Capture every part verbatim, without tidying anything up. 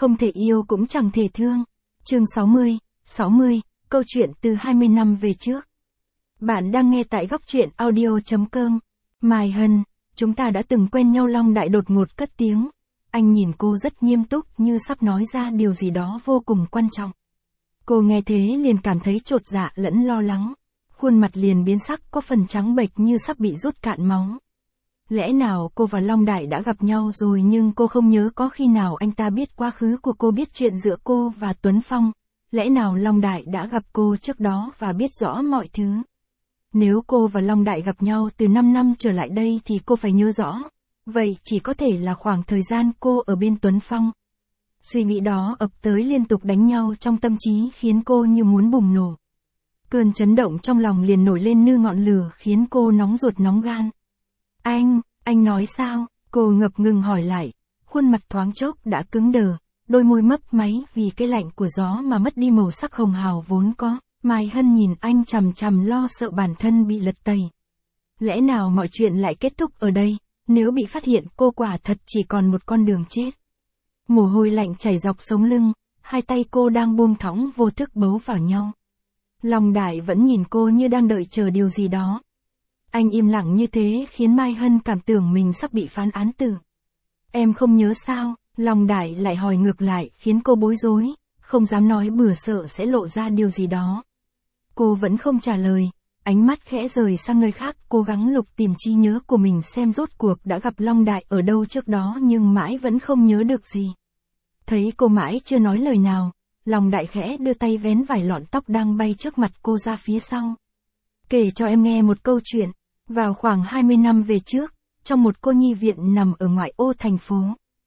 Không thể yêu cũng chẳng thể thương. Chương sáu mươi, sáu mươi, câu chuyện từ hai mươi năm về trước. Bạn đang nghe tại góc truyện audio chấm com. Mai Hân, chúng ta đã từng quen nhau. Long Đại đột ngột cất tiếng. Anh nhìn cô rất nghiêm túc như sắp nói ra điều gì đó vô cùng quan trọng. Cô nghe thế liền cảm thấy chột dạ lẫn lo lắng. Khuôn mặt liền biến sắc, có phần trắng bệch như sắp bị rút cạn máu. Lẽ nào cô và Long Đại đã gặp nhau rồi nhưng cô không nhớ có khi nào anh ta biết quá khứ của cô, biết chuyện giữa cô và Tuấn Phong. Lẽ nào Long Đại đã gặp cô trước đó và biết rõ mọi thứ. Nếu cô và Long Đại gặp nhau từ năm năm trở lại đây thì cô phải nhớ rõ. Vậy chỉ có thể là khoảng thời gian cô ở bên Tuấn Phong. Suy nghĩ đó ập tới liên tục đánh nhau trong tâm trí khiến cô như muốn bùng nổ. Cơn chấn động trong lòng liền nổi lên như ngọn lửa khiến cô nóng ruột nóng gan. Anh, anh nói sao? Cô ngập ngừng hỏi lại. Khuôn mặt thoáng chốc đã cứng đờ, đôi môi mấp máy vì cái lạnh của gió mà mất đi màu sắc hồng hào vốn có. Mai Hân nhìn anh chằm chằm lo sợ bản thân bị lật tẩy. Lẽ nào mọi chuyện lại kết thúc ở đây? Nếu bị phát hiện cô quả thật chỉ còn một con đường chết. Mồ hôi lạnh chảy dọc sống lưng, hai tay cô đang buông thõng vô thức bấu vào nhau. Long Đại vẫn nhìn cô như đang đợi chờ điều gì đó. Anh im lặng như thế khiến Mai Hân cảm tưởng mình sắp bị phán án tử. Em không nhớ sao? Long Đại lại hỏi ngược lại khiến cô bối rối, không dám nói bừa sợ sẽ lộ ra điều gì đó. Cô vẫn không trả lời, ánh mắt khẽ rời sang nơi khác, cố gắng lục tìm trí nhớ của mình xem rốt cuộc đã gặp Long Đại ở đâu trước đó nhưng mãi vẫn không nhớ được gì. Thấy cô mãi chưa nói lời nào, Long Đại khẽ đưa tay vén vài lọn tóc đang bay trước mặt cô ra phía sau. Kể cho em nghe một câu chuyện. Vào khoảng hai mươi năm về trước, trong một cô nhi viện nằm ở ngoại ô thành phố.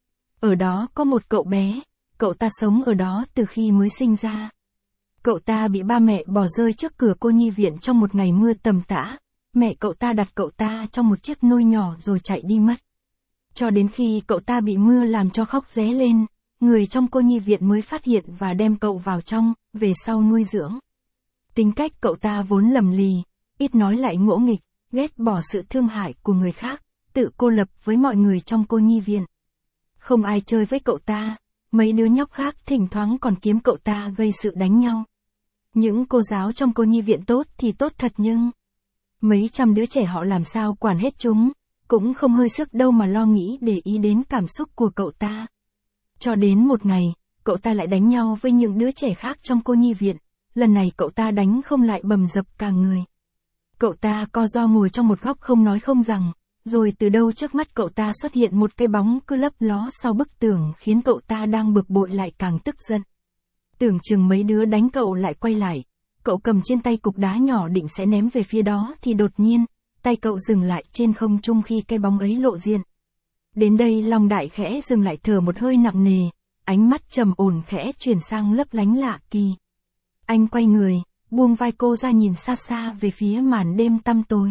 Ở đó có một cậu bé, cậu ta sống ở đó từ khi mới sinh ra. Cậu ta bị ba mẹ bỏ rơi trước cửa cô nhi viện trong một ngày mưa tầm tã. Mẹ cậu ta đặt cậu ta trong một chiếc nôi nhỏ rồi chạy đi mất. Cho đến khi cậu ta bị mưa làm cho khóc ré lên, người trong cô nhi viện mới phát hiện và đem cậu vào trong, về sau nuôi dưỡng. Tính cách cậu ta vốn lầm lì, ít nói lại ngỗ nghịch, ghét bỏ sự thương hại của người khác, tự cô lập với mọi người trong cô nhi viện. Không ai chơi với cậu ta, mấy đứa nhóc khác thỉnh thoảng còn kiếm cậu ta gây sự đánh nhau. Những cô giáo trong cô nhi viện tốt thì tốt thật nhưng mấy trăm đứa trẻ họ làm sao quản hết chúng, cũng không hơi sức đâu mà lo nghĩ để ý đến cảm xúc của cậu ta. Cho đến một ngày, cậu ta lại đánh nhau với những đứa trẻ khác trong cô nhi viện, lần này cậu ta đánh không lại bầm dập cả người. Cậu ta co ro ngồi trong một góc không nói không rằng, rồi từ đâu trước mắt cậu ta xuất hiện một cái bóng cứ lấp ló sau bức tường khiến cậu ta đang bực bội lại càng tức giận. Tưởng chừng mấy đứa đánh cậu lại quay lại, cậu cầm trên tay cục đá nhỏ định sẽ ném về phía đó thì đột nhiên, tay cậu dừng lại trên không trung khi cái bóng ấy lộ diện. Đến đây Long Đại khẽ dừng lại thở một hơi nặng nề, ánh mắt trầm ổn khẽ chuyển sang lấp lánh lạ kỳ. Anh quay người, buông vai cô ra nhìn xa xa về phía màn đêm tăm tối.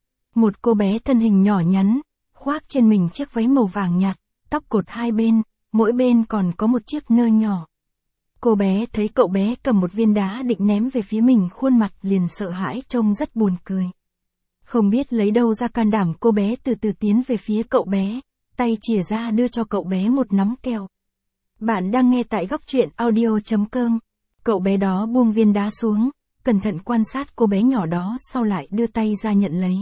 Một cô bé thân hình nhỏ nhắn, khoác trên mình chiếc váy màu vàng nhạt, tóc cột hai bên, mỗi bên còn có một chiếc nơ nhỏ. Cô bé thấy cậu bé cầm một viên đá định ném về phía mình, khuôn mặt liền sợ hãi trông rất buồn cười. Không biết lấy đâu ra can đảm, cô bé từ từ tiến về phía cậu bé, tay chìa ra đưa cho cậu bé một nắm kẹo. Bạn đang nghe tại góc truyện audio chấm com. Cậu bé đó buông viên đá xuống, cẩn thận quan sát cô bé nhỏ đó sau lại đưa tay ra nhận lấy.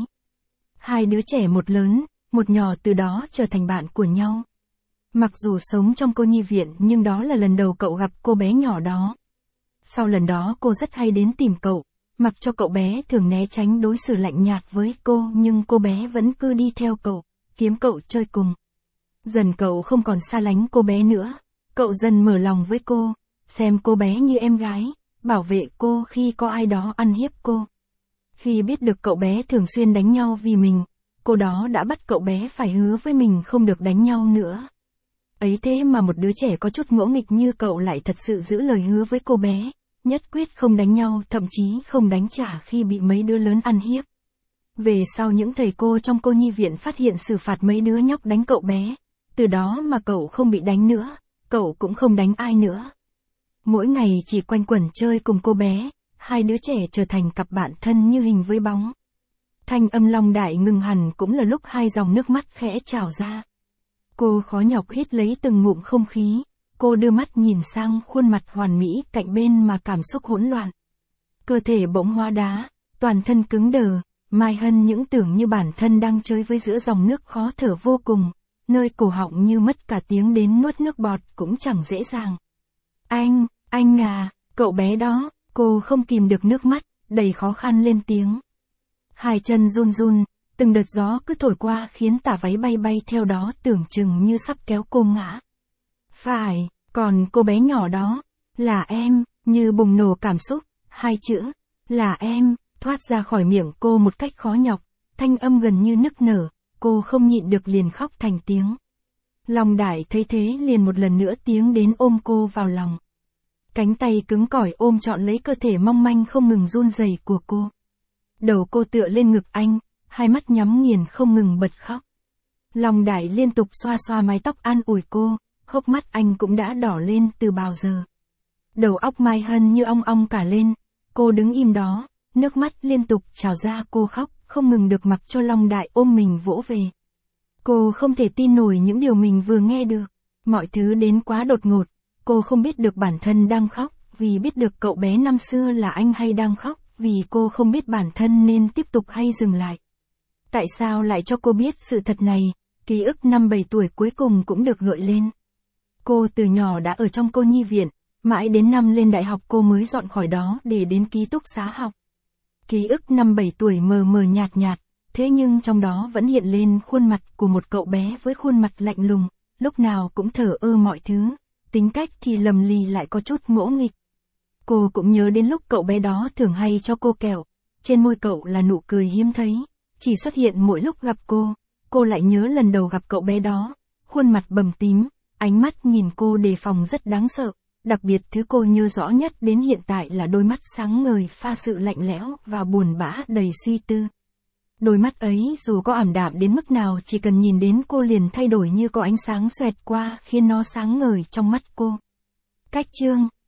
Hai đứa trẻ một lớn, một nhỏ từ đó trở thành bạn của nhau. Mặc dù sống trong cô nhi viện nhưng đó là lần đầu cậu gặp cô bé nhỏ đó. Sau lần đó cô rất hay đến tìm cậu, mặc cho cậu bé thường né tránh đối xử lạnh nhạt với cô nhưng cô bé vẫn cứ đi theo cậu, kiếm cậu chơi cùng. Dần cậu không còn xa lánh cô bé nữa, cậu dần mở lòng với cô, xem cô bé như em gái, bảo vệ cô khi có ai đó ăn hiếp cô. Khi biết được cậu bé thường xuyên đánh nhau vì mình, cô đó đã bắt cậu bé phải hứa với mình không được đánh nhau nữa. Ấy thế mà một đứa trẻ có chút ngỗ nghịch như cậu lại thật sự giữ lời hứa với cô bé, nhất quyết không đánh nhau, thậm chí không đánh trả khi bị mấy đứa lớn ăn hiếp. Về sau những thầy cô trong cô nhi viện phát hiện xử phạt mấy đứa nhóc đánh cậu bé, từ đó mà cậu không bị đánh nữa, cậu cũng không đánh ai nữa. Mỗi ngày chỉ quanh quẩn chơi cùng cô bé, hai đứa trẻ trở thành cặp bạn thân như hình với bóng. Thanh âm Long Đại ngừng hẳn cũng là lúc hai dòng nước mắt khẽ trào ra. Cô khó nhọc hít lấy từng ngụm không khí, Cô đưa mắt nhìn sang khuôn mặt hoàn mỹ cạnh bên mà cảm xúc hỗn loạn. Cơ thể bỗng hóa đá, toàn thân cứng đờ, Mai Hân những tưởng như bản thân đang chơi với giữa dòng nước khó thở vô cùng, nơi cổ họng như mất cả tiếng đến nuốt nước bọt cũng chẳng dễ dàng. Anh, anh à, cậu bé đó, cô không kìm được nước mắt, đầy khó khăn lên tiếng. Hai chân run run, từng đợt gió cứ thổi qua khiến tà váy bay bay theo đó tưởng chừng như sắp kéo cô ngã. Phải, còn cô bé nhỏ đó, là em, như bùng nổ cảm xúc, hai chữ, là em, thoát ra khỏi miệng cô một cách khó nhọc, thanh âm gần như nức nở, cô không nhịn được liền khóc thành tiếng. Long Đại thấy thế liền một lần nữa tiến đến ôm cô vào lòng. Cánh tay cứng cỏi ôm trọn lấy cơ thể mong manh không ngừng run rẩy của cô. Đầu cô tựa lên ngực anh, hai mắt nhắm nghiền không ngừng bật khóc. Long Đại liên tục xoa xoa mái tóc an ủi cô, hốc mắt anh cũng đã đỏ lên từ bao giờ. Đầu óc Mai Hân như ong ong cả lên, cô đứng im đó, nước mắt liên tục trào ra cô khóc, không ngừng được mặc cho Long Đại ôm mình vỗ về. Cô không thể tin nổi những điều mình vừa nghe được, mọi thứ đến quá đột ngột, cô không biết được bản thân đang khóc, vì biết được cậu bé năm xưa là anh hay đang khóc, vì cô không biết bản thân nên tiếp tục hay dừng lại. Tại sao lại cho cô biết sự thật này, ký ức năm bảy tuổi cuối cùng cũng được gợi lên. Cô từ nhỏ đã ở trong cô nhi viện, mãi đến năm lên đại học cô mới dọn khỏi đó để đến ký túc xá học. Ký ức năm bảy tuổi mờ mờ nhạt nhạt, thế nhưng trong đó vẫn hiện lên khuôn mặt của một cậu bé với khuôn mặt lạnh lùng, lúc nào cũng thờ ơ mọi thứ, tính cách thì lầm lì lại có chút ngỗ nghịch. Cô cũng nhớ đến lúc cậu bé đó thường hay cho cô kẹo, trên môi cậu là nụ cười hiếm thấy, chỉ xuất hiện mỗi lúc gặp cô. Cô lại nhớ lần đầu gặp cậu bé đó, khuôn mặt bầm tím, ánh mắt nhìn cô đề phòng rất đáng sợ, đặc biệt thứ cô nhớ rõ nhất đến hiện tại là đôi mắt sáng ngời pha sự lạnh lẽo và buồn bã đầy suy tư. Đôi mắt ấy dù có ảm đạm đến mức nào chỉ cần nhìn đến cô liền thay đổi như có ánh sáng xoẹt qua khiến nó sáng ngời trong mắt cô. Cách chương